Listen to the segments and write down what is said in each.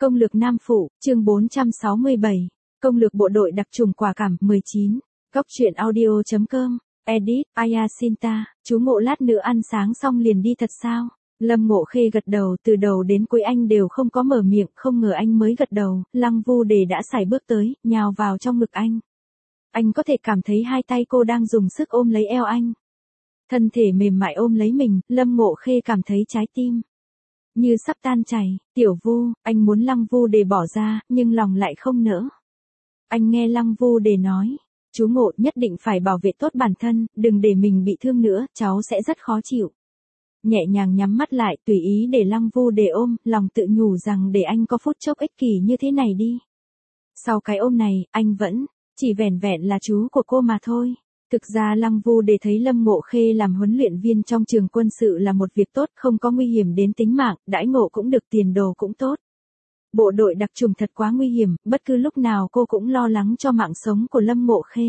Công lược Nam Phụ, chương 467. Công lược bộ đội đặc trùng quả cảm 19. Góc truyện audio.com. Edit, Ayasinta, chú Ngộ lát nữa ăn sáng xong liền đi thật sao? Lâm Ngộ Khê gật đầu, từ đầu đến cuối anh đều không có mở miệng, không ngờ anh mới gật đầu, Lăng Vu Đề đã sải bước tới, nhào vào trong ngực anh. Anh có thể cảm thấy hai tay cô đang dùng sức ôm lấy eo anh. Thân thể mềm mại ôm lấy mình, Lâm Ngộ Khê cảm thấy trái tim như sắp tan chảy. Tiểu Vu, anh muốn Lăng Vu Đề bỏ ra, nhưng lòng lại không nỡ. Anh nghe Lăng Vu Đề nói, chú Ngộ nhất định phải bảo vệ tốt bản thân, đừng để mình bị thương nữa, cháu sẽ rất khó chịu. Nhẹ nhàng nhắm mắt lại, tùy ý để Lăng Vu Đề ôm, lòng tự nhủ rằng để anh có phút chốc ích kỷ như thế này đi. Sau cái ôm này, anh vẫn chỉ vẻn vẹn là chú của cô mà thôi. Thực ra Lăng Vu Đề thấy Lâm Ngộ Khê làm huấn luyện viên trong trường quân sự là một việc tốt, không có nguy hiểm đến tính mạng, đãi ngộ cũng được, tiền đồ cũng tốt. Bộ đội đặc trùng thật quá nguy hiểm, bất cứ lúc nào cô cũng lo lắng cho mạng sống của Lâm Ngộ Khê.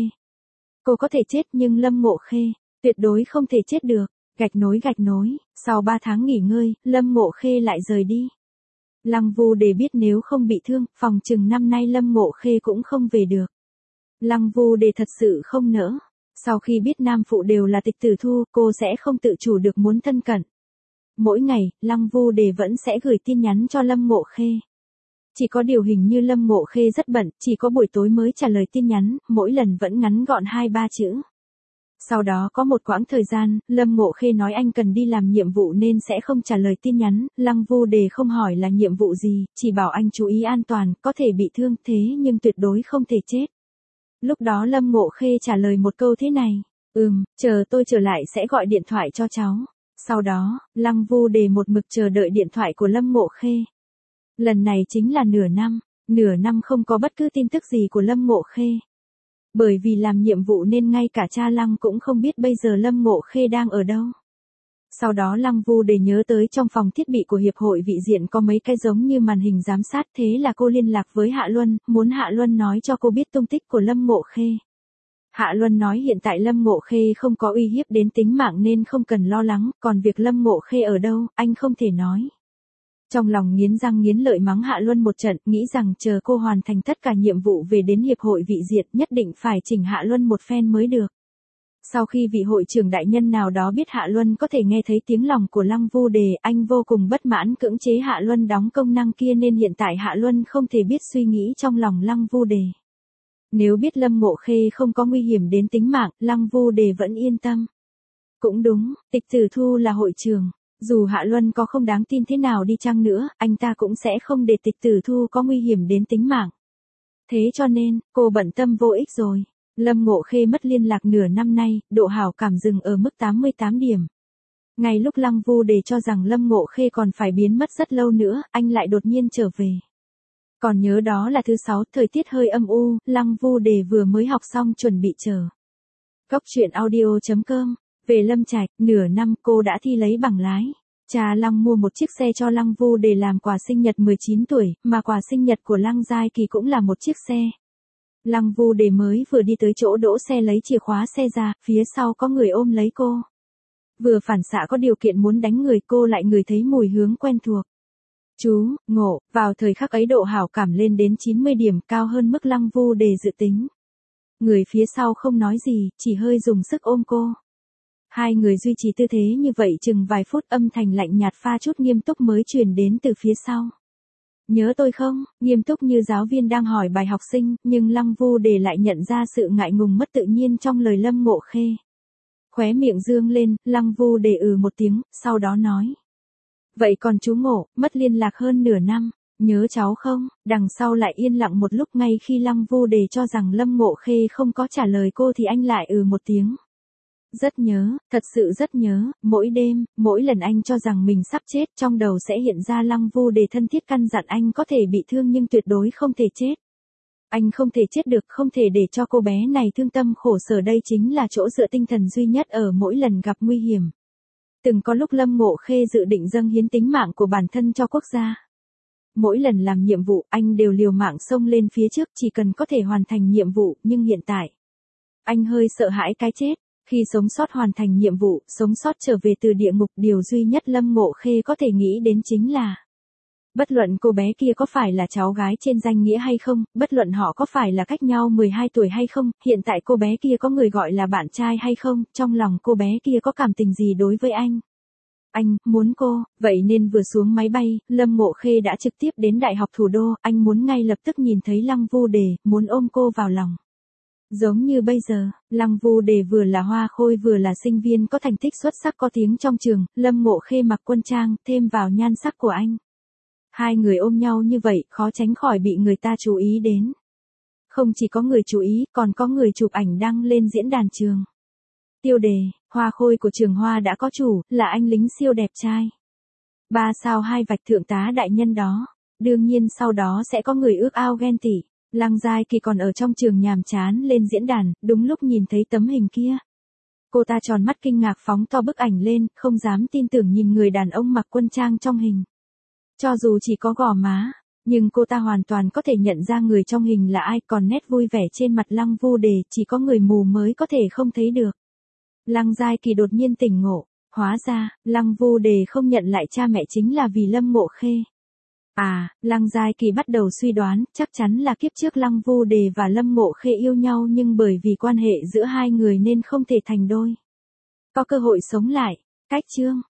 Cô có thể chết nhưng Lâm Ngộ Khê tuyệt đối không thể chết được. Gạch nối, sau 3 tháng nghỉ ngơi, Lâm Ngộ Khê lại rời đi. Lăng Vu Đề biết nếu không bị thương, phòng chừng năm nay Lâm Ngộ Khê cũng không về được. Lăng Vu Đề thật sự không nỡ. Sau khi biết Nam Phụ đều là Tịch Tử Thu, cô sẽ không tự chủ được muốn thân cận. Mỗi ngày, Lăng Vu Đề vẫn sẽ gửi tin nhắn cho Lâm Ngộ Khê. Chỉ có điều hình như Lâm Ngộ Khê rất bận, chỉ có buổi tối mới trả lời tin nhắn, mỗi lần vẫn ngắn gọn 2-3 chữ. Sau đó có một quãng thời gian, Lâm Ngộ Khê nói anh cần đi làm nhiệm vụ nên sẽ không trả lời tin nhắn, Lăng Vu Đề không hỏi là nhiệm vụ gì, chỉ bảo anh chú ý an toàn, có thể bị thương thế nhưng tuyệt đối không thể chết. Lúc đó Lâm Ngộ Khê trả lời một câu thế này, chờ tôi trở lại sẽ gọi điện thoại cho cháu. Sau đó, Lăng Vu Đề một mực chờ đợi điện thoại của Lâm Ngộ Khê. Lần này chính là nửa năm không có bất cứ tin tức gì của Lâm Ngộ Khê. Bởi vì làm nhiệm vụ nên ngay cả cha Lăng cũng không biết bây giờ Lâm Ngộ Khê đang ở đâu. Sau đó Lăng Vu Đề nhớ tới trong phòng thiết bị của Hiệp hội Vị Diện có mấy cái giống như màn hình giám sát, thế là cô liên lạc với Hạ Luân, muốn Hạ Luân nói cho cô biết tung tích của Lâm Ngộ Khê. Hạ Luân nói hiện tại Lâm Ngộ Khê không có uy hiếp đến tính mạng nên không cần lo lắng, còn việc Lâm Ngộ Khê ở đâu, anh không thể nói. Trong lòng nghiến răng nghiến lợi mắng Hạ Luân một trận, nghĩ rằng chờ cô hoàn thành tất cả nhiệm vụ về đến Hiệp hội Vị Diện nhất định phải chỉnh Hạ Luân một phen mới được. Sau khi vị hội trưởng đại nhân nào đó biết Hạ Luân có thể nghe thấy tiếng lòng của Lăng Vu Đề, anh vô cùng bất mãn cưỡng chế Hạ Luân đóng công năng kia nên hiện tại Hạ Luân không thể biết suy nghĩ trong lòng Lăng Vu Đề. Nếu biết Lâm Ngộ Khê không có nguy hiểm đến tính mạng, Lăng Vu Đề vẫn yên tâm. Cũng đúng, Tịch Tử Thu là hội trưởng. Dù Hạ Luân có không đáng tin thế nào đi chăng nữa, anh ta cũng sẽ không để Tịch Tử Thu có nguy hiểm đến tính mạng. Thế cho nên, cô bận tâm vô ích rồi. Lâm Ngộ Khê mất liên lạc nửa năm nay, độ hảo cảm dừng ở mức 88 điểm. Ngay lúc Lăng Vu Đề cho rằng Lâm Ngộ Khê còn phải biến mất rất lâu nữa, anh lại đột nhiên trở về. Còn nhớ đó là thứ 6, thời tiết hơi âm u, Lăng Vu Đề vừa mới học xong chuẩn bị chờ. Góc truyện audio.com. Về Lâm Trạch, nửa năm cô đã thi lấy bằng lái. Cha Lăng mua một chiếc xe cho Lăng Vu để làm quà sinh nhật 19 tuổi, mà quà sinh nhật của Lăng Giai Kỳ cũng là một chiếc xe. Lăng Vu Đề mới vừa đi tới chỗ đỗ xe lấy chìa khóa xe ra, phía sau có người ôm lấy cô. Vừa phản xạ có điều kiện muốn đánh người, cô lại ngửi thấy mùi hướng quen thuộc. Chú Ngộ, vào thời khắc ấy độ hảo cảm lên đến 90 điểm, cao hơn mức Lăng Vu Đề dự tính. Người phía sau không nói gì, chỉ hơi dùng sức ôm cô. Hai người duy trì tư thế như vậy chừng vài phút, âm thanh lạnh nhạt pha chút nghiêm túc mới truyền đến từ phía sau. Nhớ tôi không? Nghiêm túc như giáo viên đang hỏi bài học sinh, nhưng Lăng Vu Đề lại nhận ra sự ngại ngùng mất tự nhiên trong lời Lâm Ngộ Khê. Khóe miệng dương lên, Lăng Vu Đề một tiếng, sau đó nói. Vậy còn chú Ngộ, mất liên lạc hơn nửa năm, nhớ cháu không? Đằng sau lại yên lặng một lúc, ngay khi Lăng Vu Đề cho rằng Lâm Ngộ Khê không có trả lời cô thì anh lại một tiếng. Rất nhớ, thật sự rất nhớ, mỗi đêm, mỗi lần anh cho rằng mình sắp chết, trong đầu sẽ hiện ra Lăng Vu Đề thân thiết căn dặn anh có thể bị thương nhưng tuyệt đối không thể chết. Anh không thể chết được, không thể để cho cô bé này thương tâm khổ sở, đây chính là chỗ dựa tinh thần duy nhất ở mỗi lần gặp nguy hiểm. Từng có lúc Lâm Ngộ Khê dự định dâng hiến tính mạng của bản thân cho quốc gia. Mỗi lần làm nhiệm vụ, anh đều liều mạng xông lên phía trước chỉ cần có thể hoàn thành nhiệm vụ, nhưng hiện tại, anh hơi sợ hãi cái chết. Khi sống sót hoàn thành nhiệm vụ, sống sót trở về từ địa ngục, điều duy nhất Lâm Ngộ Khê có thể nghĩ đến chính là Bất luận cô bé kia có phải là cháu gái trên danh nghĩa hay không, bất luận họ có phải là cách nhau 12 tuổi hay không, hiện tại cô bé kia có người gọi là bạn trai hay không, trong lòng cô bé kia có cảm tình gì đối với anh. Anh muốn cô, vậy nên vừa xuống máy bay, Lâm Ngộ Khê đã trực tiếp đến Đại học Thủ đô, anh muốn ngay lập tức nhìn thấy Lăng Vu Đề, muốn ôm cô vào lòng. Giống như bây giờ, Lăng Vu Đề vừa là hoa khôi vừa là sinh viên có thành tích xuất sắc có tiếng trong trường, Lâm Ngộ Khê mặc quân trang, thêm vào nhan sắc của anh. Hai người ôm nhau như vậy, khó tránh khỏi bị người ta chú ý đến. Không chỉ có người chú ý, còn có người chụp ảnh đăng lên diễn đàn trường. Tiêu đề, hoa khôi của trường Hoa đã có chủ, là anh lính siêu đẹp trai. 3 sao 2 vạch thượng tá đại nhân đó. Đương nhiên sau đó sẽ có người ước ao ghen tị. Lăng Giai Kỳ còn ở trong trường nhàm chán lên diễn đàn, đúng lúc nhìn thấy tấm hình kia. Cô ta tròn mắt kinh ngạc phóng to bức ảnh lên, không dám tin tưởng nhìn người đàn ông mặc quân trang trong hình. Cho dù chỉ có gò má, nhưng cô ta hoàn toàn có thể nhận ra người trong hình là ai, còn nét vui vẻ trên mặt Lăng Vu Đề chỉ có người mù mới có thể không thấy được. Lăng Giai Kỳ đột nhiên tỉnh ngộ, hóa ra, Lăng Vu Đề không nhận lại cha mẹ chính là vì Lâm Ngộ Khê. Lăng Giai Kỳ bắt đầu suy đoán, chắc chắn là kiếp trước Lăng Vu Đề và Lâm Ngộ Khê yêu nhau nhưng bởi vì quan hệ giữa hai người nên không thể thành đôi. Có cơ hội sống lại. Cách chương